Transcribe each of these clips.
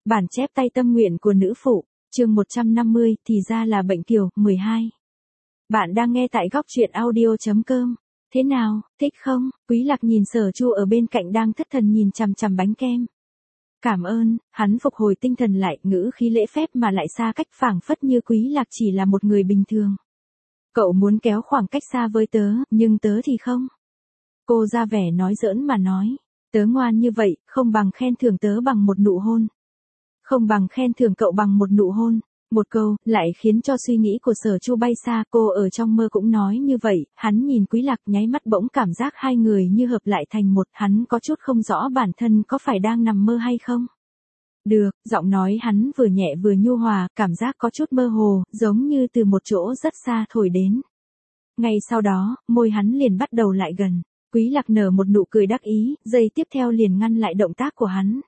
Bản chép tay tâm nguyện của nữ phụ, chương 150, thì ra là bệnh kiều, 12. Bạn đang nghe tại góc truyện audio.com. Thế nào, thích không? Quý Lạc nhìn Sở Chu ở bên cạnh đang thất thần nhìn chằm chằm bánh kem. Cảm ơn, hắn phục hồi tinh thần lại, ngữ khí lễ phép mà lại xa cách phảng phất như Quý Lạc chỉ là một người bình thường. Cậu muốn kéo khoảng cách xa với tớ, nhưng tớ thì không. Cô ra vẻ nói giỡn mà nói, tớ ngoan như vậy, không bằng khen thưởng tớ bằng một nụ hôn. Không bằng khen thưởng cậu bằng một nụ hôn. Một câu, lại khiến cho suy nghĩ của Sở Chu bay xa, cô ở trong mơ cũng nói như vậy, hắn nhìn Quý Lạc nháy mắt bỗng cảm giác hai người như hợp lại thành một, hắn có chút không rõ bản thân có phải đang nằm mơ hay không. Được, giọng nói hắn vừa nhẹ vừa nhu hòa, cảm giác có chút mơ hồ, giống như từ một chỗ rất xa thổi đến. Ngay sau đó, môi hắn liền bắt đầu lại gần, Quý Lạc nở một nụ cười đắc ý, giây tiếp theo liền ngăn lại động tác của hắn.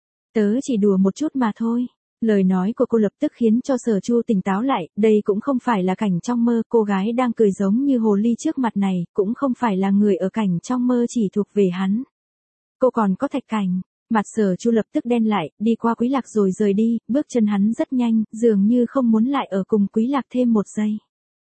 Tớ chỉ đùa một chút mà thôi. Lời nói của cô lập tức khiến cho Sở Chu tỉnh táo lại, đây cũng không phải là cảnh trong mơ, cô gái đang cười giống như hồ ly trước mặt này, cũng không phải là người ở cảnh trong mơ chỉ thuộc về hắn. Cô còn có Thạch Cảnh, mặt Sở Chu lập tức đen lại, đi qua Quý Lạc rồi rời đi, bước chân hắn rất nhanh, dường như không muốn lại ở cùng Quý Lạc thêm một giây.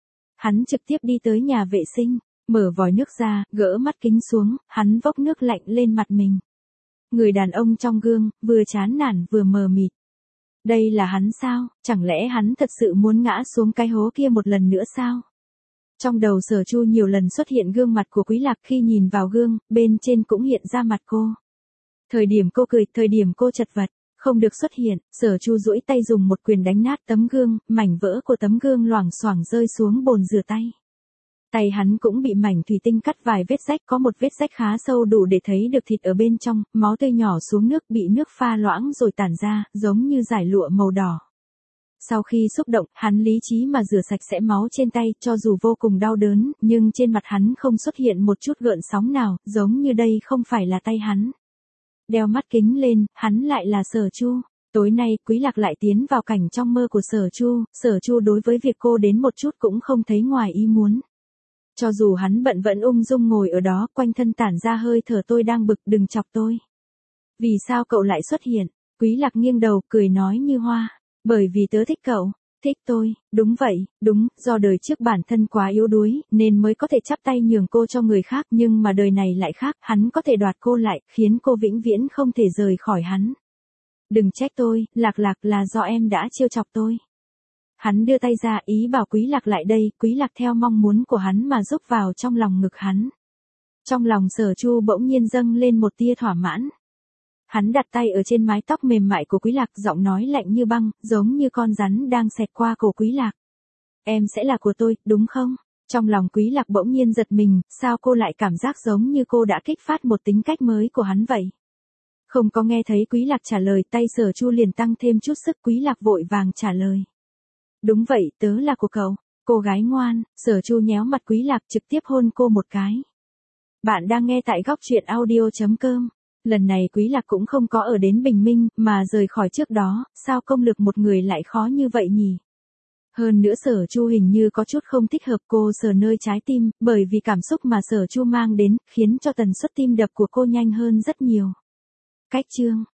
Hắn trực tiếp đi tới nhà vệ sinh, mở vòi nước ra, gỡ mắt kính xuống, hắn vốc nước lạnh lên mặt mình. Người đàn ông trong gương, vừa chán nản vừa mờ mịt. Đây là hắn sao, chẳng lẽ hắn thật sự muốn ngã xuống cái hố kia một lần nữa sao? Trong đầu Sở Chu nhiều lần xuất hiện gương mặt của Quý Lạc, khi nhìn vào gương, bên trên cũng hiện ra mặt cô. Thời điểm cô cười, thời điểm cô chật vật, không được xuất hiện, Sở Chu duỗi tay dùng một quyền đánh nát tấm gương, mảnh vỡ của tấm gương loảng xoảng rơi xuống bồn rửa tay. Tay hắn cũng bị mảnh thủy tinh cắt vài vết rách, có một vết rách khá sâu đủ để thấy được thịt ở bên trong, máu tươi nhỏ xuống nước, bị nước pha loãng rồi tản ra, giống như dải lụa màu đỏ. Sau khi xúc động, hắn lý trí mà rửa sạch sẽ máu trên tay, cho dù vô cùng đau đớn, nhưng trên mặt hắn không xuất hiện một chút gợn sóng nào, giống như đây không phải là tay hắn. Đeo mắt kính lên, hắn lại là Sở Chu. Tối nay, Quý Lạc lại tiến vào cảnh trong mơ của Sở Chu đối với việc cô đến một chút cũng không thấy ngoài ý muốn. Cho dù hắn bận vẫn ung dung ngồi ở đó, quanh thân tản ra hơi thở tôi đang bực, đừng chọc tôi. Vì sao cậu lại xuất hiện? Quý Lạc nghiêng đầu, cười nói như hoa. Bởi vì tớ thích cậu. Thích tôi, đúng vậy, đúng, do đời trước bản thân quá yếu đuối, nên mới có thể chắp tay nhường cô cho người khác, nhưng mà đời này lại khác, hắn có thể đoạt cô lại, khiến cô vĩnh viễn không thể rời khỏi hắn. Đừng trách tôi, Lạc là do em đã trêu chọc tôi. Hắn đưa tay ra, ý bảo Quý Lạc lại đây, Quý Lạc theo mong muốn của hắn mà rúc vào trong lòng ngực hắn. Trong lòng Sở Chu bỗng nhiên dâng lên một tia thỏa mãn. Hắn đặt tay ở trên mái tóc mềm mại của Quý Lạc, giọng nói lạnh như băng, giống như con rắn đang xẹt qua cổ Quý Lạc. Em sẽ là của tôi, đúng không? Trong lòng Quý Lạc bỗng nhiên giật mình, sao cô lại cảm giác giống như cô đã kích phát một tính cách mới của hắn vậy? Không có nghe thấy Quý Lạc trả lời, tay Sở Chu liền tăng thêm chút sức, Quý Lạc vội vàng trả lời. Đúng vậy, tớ là của cậu. Cô gái ngoan, Sở Chu nhéo mặt Quý Lạc, trực tiếp hôn cô một cái. Bạn đang nghe tại góc truyện audio.com. Lần này Quý Lạc cũng không có ở đến bình minh, mà rời khỏi trước đó, sao công lực một người lại khó như vậy nhỉ? Hơn nữa Sở Chu hình như có chút không thích hợp, cô sờ nơi trái tim, bởi vì cảm xúc mà Sở Chu mang đến, khiến cho tần suất tim đập của cô nhanh hơn rất nhiều. Cách chương.